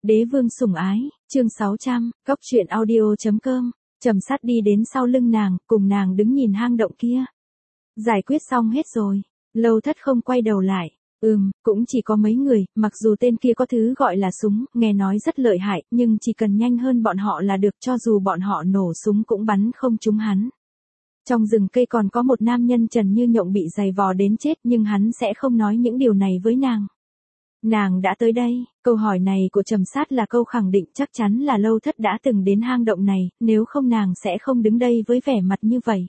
Đế vương sủng ái, chương 600, Cốc truyện audio.com, Trầm Sát đi đến sau lưng nàng, cùng nàng đứng nhìn hang động kia. Giải quyết xong hết rồi, Lâu Thất không quay đầu lại. Cũng chỉ có mấy người, mặc dù tên kia có thứ gọi là súng, nghe nói rất lợi hại, nhưng chỉ cần nhanh hơn bọn họ là được, cho dù bọn họ nổ súng cũng bắn không trúng hắn. Trong rừng cây còn có một nam nhân trần như nhộng bị giày vò đến chết, nhưng hắn sẽ không nói những điều này với nàng. Nàng đã tới đây, câu hỏi này của Trầm Sát là câu khẳng định, chắc chắn là Lâu Thất đã từng đến hang động này, nếu không nàng sẽ không đứng đây với vẻ mặt như vậy.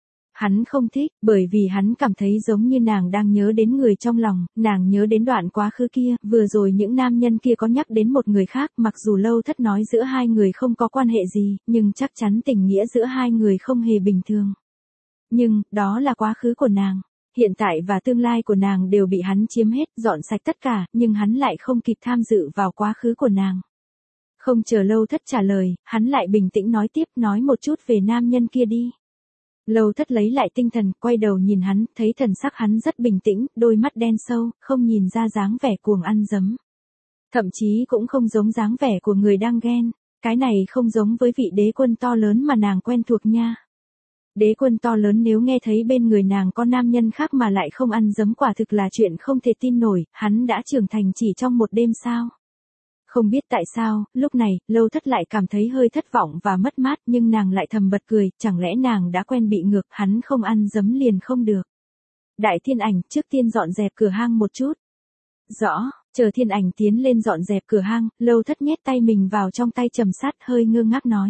Hắn không thích, bởi vì hắn cảm thấy giống như nàng đang nhớ đến người trong lòng, nàng nhớ đến đoạn quá khứ kia, vừa rồi những nam nhân kia có nhắc đến một người khác, mặc dù Lâu Thất nói giữa hai người không có quan hệ gì, nhưng chắc chắn tình nghĩa giữa hai người không hề bình thường. Nhưng, đó là quá khứ của nàng. Hiện tại và tương lai của nàng đều bị hắn chiếm hết, dọn sạch tất cả, nhưng hắn lại không kịp tham dự vào quá khứ của nàng. Không chờ Lâu Thất trả lời, hắn lại bình tĩnh nói tiếp, nói một chút về nam nhân kia đi. Lâu Thất lấy lại tinh thần, quay đầu nhìn hắn, thấy thần sắc hắn rất bình tĩnh, đôi mắt đen sâu, không nhìn ra dáng vẻ cuồng ăn dấm. Thậm chí cũng không giống dáng vẻ của người đang ghen, cái này không giống với vị đế quân to lớn mà nàng quen thuộc nha. Đế quân to lớn nếu nghe thấy bên người nàng có nam nhân khác mà lại không ăn dấm quả thực là chuyện không thể tin nổi, hắn đã trưởng thành chỉ trong một đêm sao. Không biết tại sao, lúc này, Lâu Thất lại cảm thấy hơi thất vọng và mất mát, nhưng nàng lại thầm bật cười, chẳng lẽ nàng đã quen bị ngược, hắn không ăn dấm liền không được. Đại Thiên Ảnh, trước tiên dọn dẹp cửa hang một chút. Rõ, chờ Thiên Ảnh tiến lên dọn dẹp cửa hang, Lâu Thất nhét tay mình vào trong tay Trầm Sát, hơi ngơ ngác nói.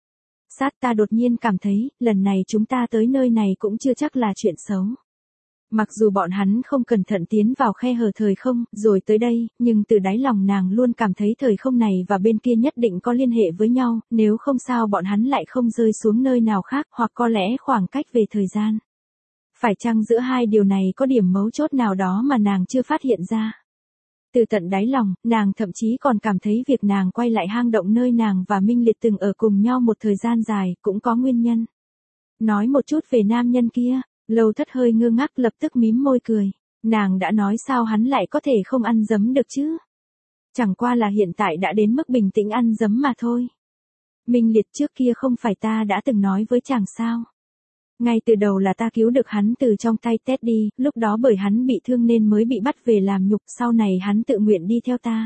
Sát, ta đột nhiên cảm thấy, lần này chúng ta tới nơi này cũng chưa chắc là chuyện xấu. Mặc dù bọn hắn không cẩn thận tiến vào khe hở thời không, rồi tới đây, nhưng từ đáy lòng nàng luôn cảm thấy thời không này và bên kia nhất định có liên hệ với nhau, nếu không sao bọn hắn lại không rơi xuống nơi nào khác, hoặc có lẽ khoảng cách về thời gian. Phải chăng giữa hai điều này có điểm mấu chốt nào đó mà nàng chưa phát hiện ra? Từ tận đáy lòng, nàng thậm chí còn cảm thấy việc nàng quay lại hang động nơi nàng và Minh Liệt từng ở cùng nhau một thời gian dài, cũng có nguyên nhân. Nói một chút về nam nhân kia, Lâu Thất hơi ngơ ngác lập tức mím môi cười. Nàng đã nói sao hắn lại có thể không ăn dấm được chứ? Chẳng qua là hiện tại đã đến mức bình tĩnh ăn dấm mà thôi. Minh Liệt trước kia không phải ta đã từng nói với chàng sao? Ngay từ đầu là ta cứu được hắn từ trong tay Teddy, lúc đó bởi hắn bị thương nên mới bị bắt về làm nhục, sau này hắn tự nguyện đi theo ta.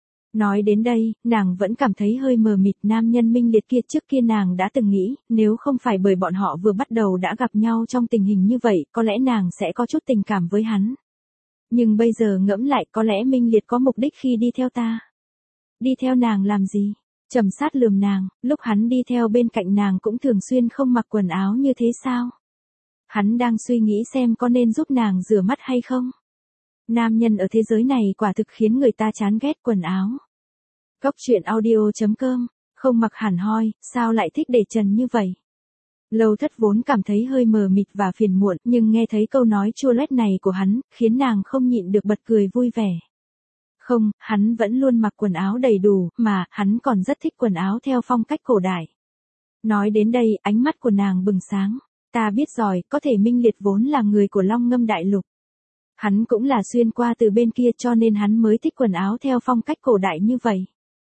Nói đến đây, nàng vẫn cảm thấy hơi mờ mịt, nam nhân Minh Liệt kia trước kia nàng đã từng nghĩ, nếu không phải bởi bọn họ vừa bắt đầu đã gặp nhau trong tình hình như vậy, có lẽ nàng sẽ có chút tình cảm với hắn. Nhưng bây giờ ngẫm lại, có lẽ Minh Liệt có mục đích khi đi theo ta. Đi theo nàng làm gì? Trầm Sát lườm nàng, lúc hắn đi theo bên cạnh nàng cũng thường xuyên không mặc quần áo như thế sao? Hắn đang suy nghĩ xem có nên giúp nàng rửa mắt hay không? Nam nhân ở thế giới này quả thực khiến người ta chán ghét quần áo. Cốc truyện audio.com, không mặc hẳn hoi, sao lại thích để trần như vậy? Lâu Thất vốn cảm thấy hơi mờ mịt và phiền muộn, nhưng nghe thấy câu nói chua loét này của hắn, khiến nàng không nhịn được bật cười vui vẻ. Không, hắn vẫn luôn mặc quần áo đầy đủ, mà, hắn còn rất thích quần áo theo phong cách cổ đại. Nói đến đây, ánh mắt của nàng bừng sáng. Ta biết rồi, có thể Minh Liệt vốn là người của Long Ngâm Đại Lục. Hắn cũng là xuyên qua từ bên kia cho nên hắn mới thích quần áo theo phong cách cổ đại như vậy.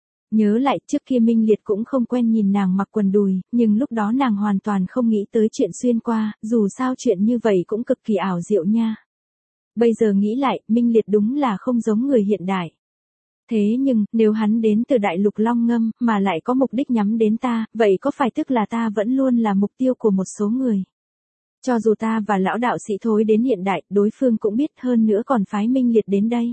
Nhớ lại trước kia Minh Liệt cũng không quen nhìn nàng mặc quần đùi, nhưng lúc đó nàng hoàn toàn không nghĩ tới chuyện xuyên qua, dù sao chuyện như vậy cũng cực kỳ ảo diệu nha. Bây giờ nghĩ lại, Minh Liệt đúng là không giống người hiện đại. Thế nhưng, nếu hắn đến từ đại lục Long Ngâm, mà lại có mục đích nhắm đến ta, vậy có phải tức là ta vẫn luôn là mục tiêu của một số người? Cho dù ta và lão đạo sĩ thối đến hiện đại, đối phương cũng biết, hơn nữa còn phái Minh Liệt đến đây.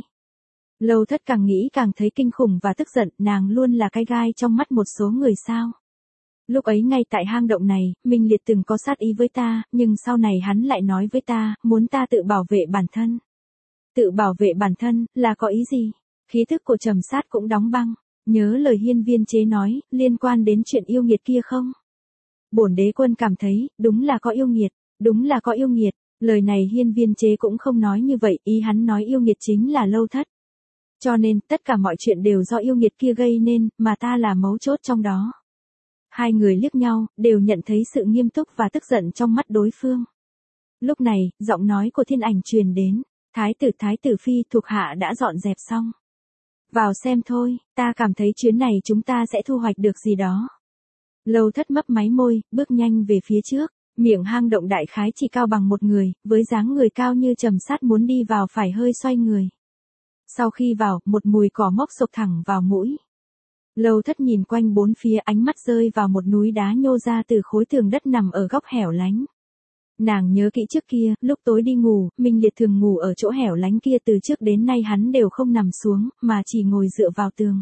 Lâu Thất càng nghĩ càng thấy kinh khủng và tức giận, nàng luôn là cái gai trong mắt một số người sao. Lúc ấy ngay tại hang động này, Minh Liệt từng có sát ý với ta, nhưng sau này hắn lại nói với ta, muốn ta tự bảo vệ bản thân. Tự bảo vệ bản thân, là có ý gì? Khí thức của Trầm Sát cũng đóng băng. Nhớ lời Hiên Viên Chế nói, liên quan đến chuyện yêu nghiệt kia không? Bổn đế quân cảm thấy, đúng là có yêu nghiệt, đúng là có yêu nghiệt. Lời này Hiên Viên Chế cũng không nói như vậy, ý hắn nói yêu nghiệt chính là Lâu Thất. Cho nên, tất cả mọi chuyện đều do yêu nghiệt kia gây nên, mà ta là mấu chốt trong đó. Hai người liếc nhau, đều nhận thấy sự nghiêm túc và tức giận trong mắt đối phương. Lúc này, giọng nói của Thiên Ảnh truyền đến, Thái tử Phi thuộc hạ đã dọn dẹp xong. Vào xem thôi, ta cảm thấy chuyến này chúng ta sẽ thu hoạch được gì đó. Lâu Thất mấp máy môi, bước nhanh về phía trước. Miệng hang động đại khái chỉ cao bằng một người, với dáng người cao như Trầm Sát muốn đi vào phải hơi xoay người. Sau khi vào, một mùi cỏ mốc xộc thẳng vào mũi. Lâu Thất nhìn quanh bốn phía, ánh mắt rơi vào một núi đá nhô ra từ khối tường đất nằm ở góc hẻo lánh. Nàng nhớ kỹ trước kia, lúc tối đi ngủ, Minh Liệt thường ngủ ở chỗ hẻo lánh kia, từ trước đến nay hắn đều không nằm xuống, mà chỉ ngồi dựa vào tường.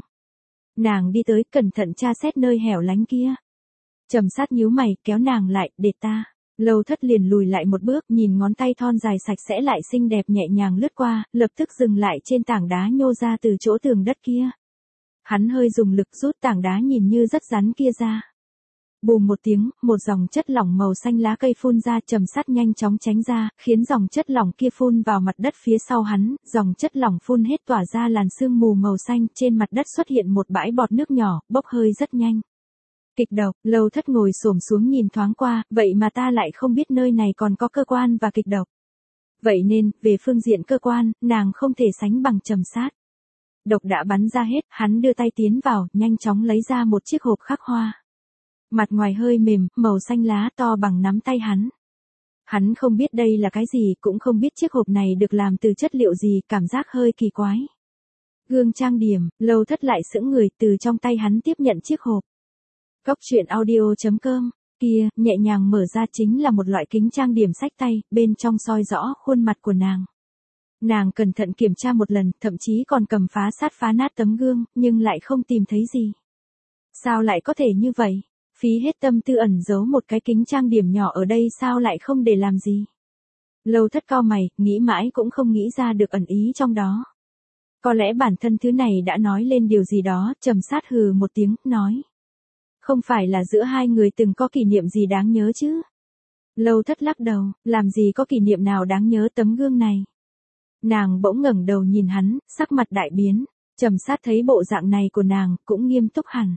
Nàng đi tới, cẩn thận tra xét nơi hẻo lánh kia. Trầm Sát nhíu mày, kéo nàng lại, để ta. Lâu Thất liền lùi lại một bước, nhìn ngón tay thon dài sạch sẽ lại xinh đẹp nhẹ nhàng lướt qua, lập tức dừng lại trên tảng đá nhô ra từ chỗ tường đất kia. Hắn hơi dùng lực rút tảng đá nhìn như rất rắn kia ra. Bùm một tiếng, một dòng chất lỏng màu xanh lá cây phun ra. Trầm Sát nhanh chóng tránh ra, khiến dòng chất lỏng kia phun vào mặt đất phía sau hắn, dòng chất lỏng phun hết tỏa ra làn sương mù màu xanh, trên mặt đất xuất hiện một bãi bọt nước nhỏ, bốc hơi rất nhanh. Kịch độc. Lâu Thất ngồi xổm xuống nhìn thoáng qua, vậy mà ta lại không biết nơi này còn có cơ quan và kịch độc. Vậy nên, về phương diện cơ quan, nàng không thể sánh bằng Trầm Sát. Độc đã bắn ra hết, hắn đưa tay tiến vào, nhanh chóng lấy ra một chiếc hộp khắc hoa. Mặt ngoài hơi mềm, màu xanh lá to bằng nắm tay hắn. Hắn không biết đây là cái gì, cũng không biết chiếc hộp này được làm từ chất liệu gì, cảm giác hơi kỳ quái. Gương trang điểm. Lâu Thất lại sững người, từ trong tay hắn tiếp nhận chiếc hộp. Góc truyện audio.com, kia, nhẹ nhàng mở ra chính là một loại kính trang điểm xách tay, bên trong soi rõ khuôn mặt của nàng. Nàng cẩn thận kiểm tra một lần, thậm chí còn cầm phá sát phá nát tấm gương, nhưng lại không tìm thấy gì. Sao lại có thể như vậy? Phí hết tâm tư ẩn giấu một cái kính trang điểm nhỏ ở đây, sao lại không để làm gì? Lâu Thất cau mày, nghĩ mãi cũng không nghĩ ra được ẩn ý trong đó. Có lẽ bản thân thứ này đã nói lên điều gì đó. Trầm Sát hừ một tiếng, nói. Không phải là giữa hai người từng có kỷ niệm gì đáng nhớ chứ? Lâu Thất lắc đầu, làm gì có kỷ niệm nào đáng nhớ tấm gương này. Nàng bỗng ngẩng đầu nhìn hắn, sắc mặt đại biến. Trầm Sát thấy bộ dạng này của nàng, cũng nghiêm túc hẳn.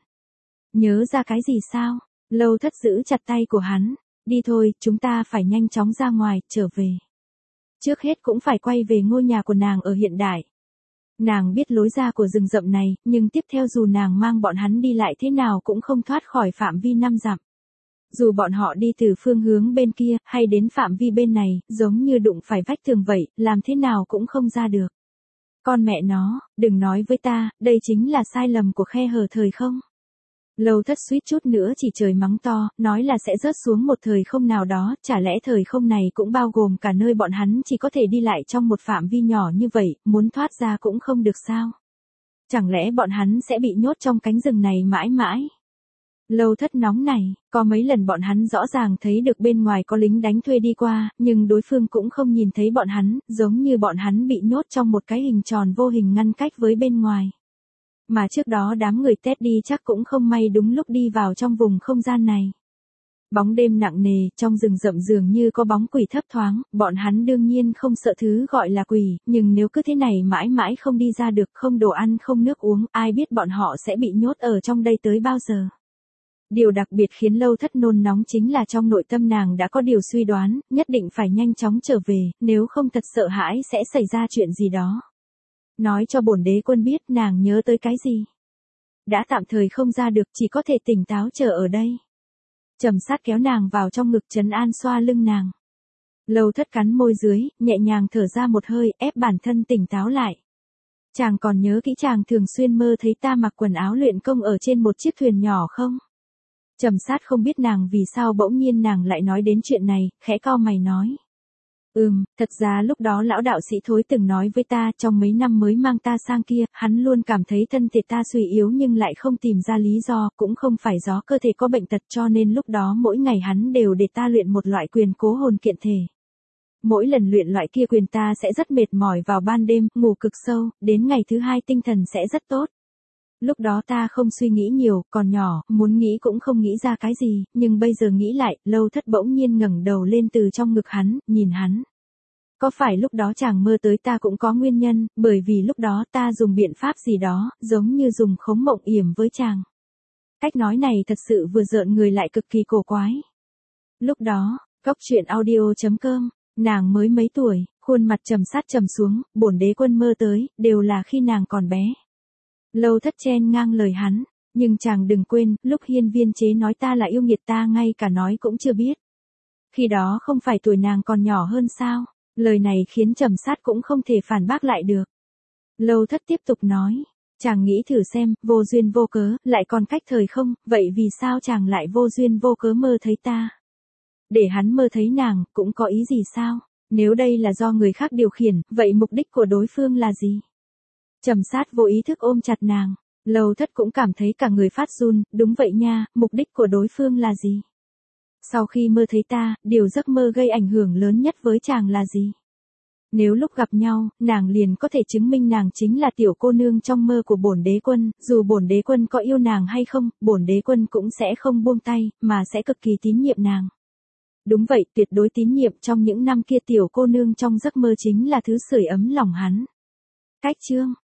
Nhớ ra cái gì sao? Lâu Thất giữ chặt tay của hắn. Đi thôi, chúng ta phải nhanh chóng ra ngoài, trở về. Trước hết cũng phải quay về ngôi nhà của nàng ở hiện đại. Nàng biết lối ra của rừng rậm này, nhưng tiếp theo dù nàng mang bọn hắn đi lại thế nào cũng không thoát khỏi phạm vi 5 dặm. Dù bọn họ đi từ phương hướng bên kia, hay đến phạm vi bên này, giống như đụng phải vách tường vậy, làm thế nào cũng không ra được. Con mẹ nó, đừng nói với ta, đây chính là sai lầm của khe hở thời không. Lâu Thất suýt chút nữa chỉ trời mắng to, nói là sẽ rớt xuống một thời không nào đó, chả lẽ thời không này cũng bao gồm cả nơi bọn hắn chỉ có thể đi lại trong một phạm vi nhỏ như vậy, muốn thoát ra cũng không được sao? Chẳng lẽ bọn hắn sẽ bị nhốt trong cánh rừng này mãi mãi? Lâu Thất nóng này, có mấy lần bọn hắn rõ ràng thấy được bên ngoài có lính đánh thuê đi qua, nhưng đối phương cũng không nhìn thấy bọn hắn, giống như bọn hắn bị nhốt trong một cái hình tròn vô hình ngăn cách với bên ngoài. Mà trước đó đám người Ted đi chắc cũng không may đúng lúc đi vào trong vùng không gian này. Bóng đêm nặng nề, trong rừng rậm dường như có bóng quỷ thấp thoáng, bọn hắn đương nhiên không sợ thứ gọi là quỷ, nhưng nếu cứ thế này mãi mãi không đi ra được, không đồ ăn không nước uống, ai biết bọn họ sẽ bị nhốt ở trong đây tới bao giờ. Điều đặc biệt khiến Lâu Thất nôn nóng chính là trong nội tâm nàng đã có điều suy đoán, nhất định phải nhanh chóng trở về, nếu không thật sợ hãi sẽ xảy ra chuyện gì đó. Nói cho bổn đế quân biết nàng nhớ tới cái gì. Đã tạm thời không ra được, chỉ có thể tỉnh táo chờ ở đây. Trầm Sát kéo nàng vào trong ngực trấn an xoa lưng nàng. Lâu Thất cắn môi dưới, nhẹ nhàng thở ra một hơi, ép bản thân tỉnh táo lại. Chàng còn nhớ kỹ chàng thường xuyên mơ thấy ta mặc quần áo luyện công ở trên một chiếc thuyền nhỏ không? Trầm Sát không biết nàng vì sao bỗng nhiên nàng lại nói đến chuyện này, khẽ cau mày nói. Thật ra lúc đó lão đạo sĩ Thối từng nói với ta, trong mấy năm mới mang ta sang kia, hắn luôn cảm thấy thân thể ta suy yếu nhưng lại không tìm ra lý do, cũng không phải do cơ thể có bệnh tật, cho nên lúc đó mỗi ngày hắn đều để ta luyện một loại quyền cố hồn kiện thể. Mỗi lần luyện loại kia quyền ta sẽ rất mệt mỏi vào ban đêm, ngủ cực sâu, đến ngày thứ hai tinh thần sẽ rất tốt. Lúc đó ta không suy nghĩ nhiều, còn nhỏ, muốn nghĩ cũng không nghĩ ra cái gì, nhưng bây giờ nghĩ lại, Lâu Thất bỗng nhiên ngẩng đầu lên từ trong ngực hắn, nhìn hắn. Có phải lúc đó chàng mơ tới ta cũng có nguyên nhân, bởi vì lúc đó ta dùng biện pháp gì đó, giống như dùng khống mộng yểm với chàng. Cách nói này thật sự vừa rợn người lại cực kỳ cổ quái. Lúc đó, góc truyện audio.com, nàng mới mấy tuổi, khuôn mặt trầm sát trầm xuống, bổn đế quân mơ tới, đều là khi nàng còn bé. Lâu Thất chen ngang lời hắn, nhưng chàng đừng quên, lúc Hiên Viên chế nói ta là yêu nghiệt ta ngay cả nói cũng chưa biết. Khi đó không phải tuổi nàng còn nhỏ hơn sao? Lời này khiến Trầm Sát cũng không thể phản bác lại được. Lâu Thất tiếp tục nói, chàng nghĩ thử xem, vô duyên vô cớ, lại còn cách thời không, vậy vì sao chàng lại vô duyên vô cớ mơ thấy ta? Để hắn mơ thấy nàng, cũng có ý gì sao? Nếu đây là do người khác điều khiển, vậy mục đích của đối phương là gì? Trầm Sát vô ý thức ôm chặt nàng. Lâu Thất cũng cảm thấy cả người phát run, đúng vậy nha, mục đích của đối phương là gì? Sau khi mơ thấy ta, điều giấc mơ gây ảnh hưởng lớn nhất với chàng là gì? Nếu lúc gặp nhau, nàng liền có thể chứng minh nàng chính là tiểu cô nương trong mơ của bổn đế quân, dù bổn đế quân có yêu nàng hay không, bổn đế quân cũng sẽ không buông tay, mà sẽ cực kỳ tín nhiệm nàng. Đúng vậy, tuyệt đối tín nhiệm, trong những năm kia tiểu cô nương trong giấc mơ chính là thứ sưởi ấm lòng hắn. Cách chương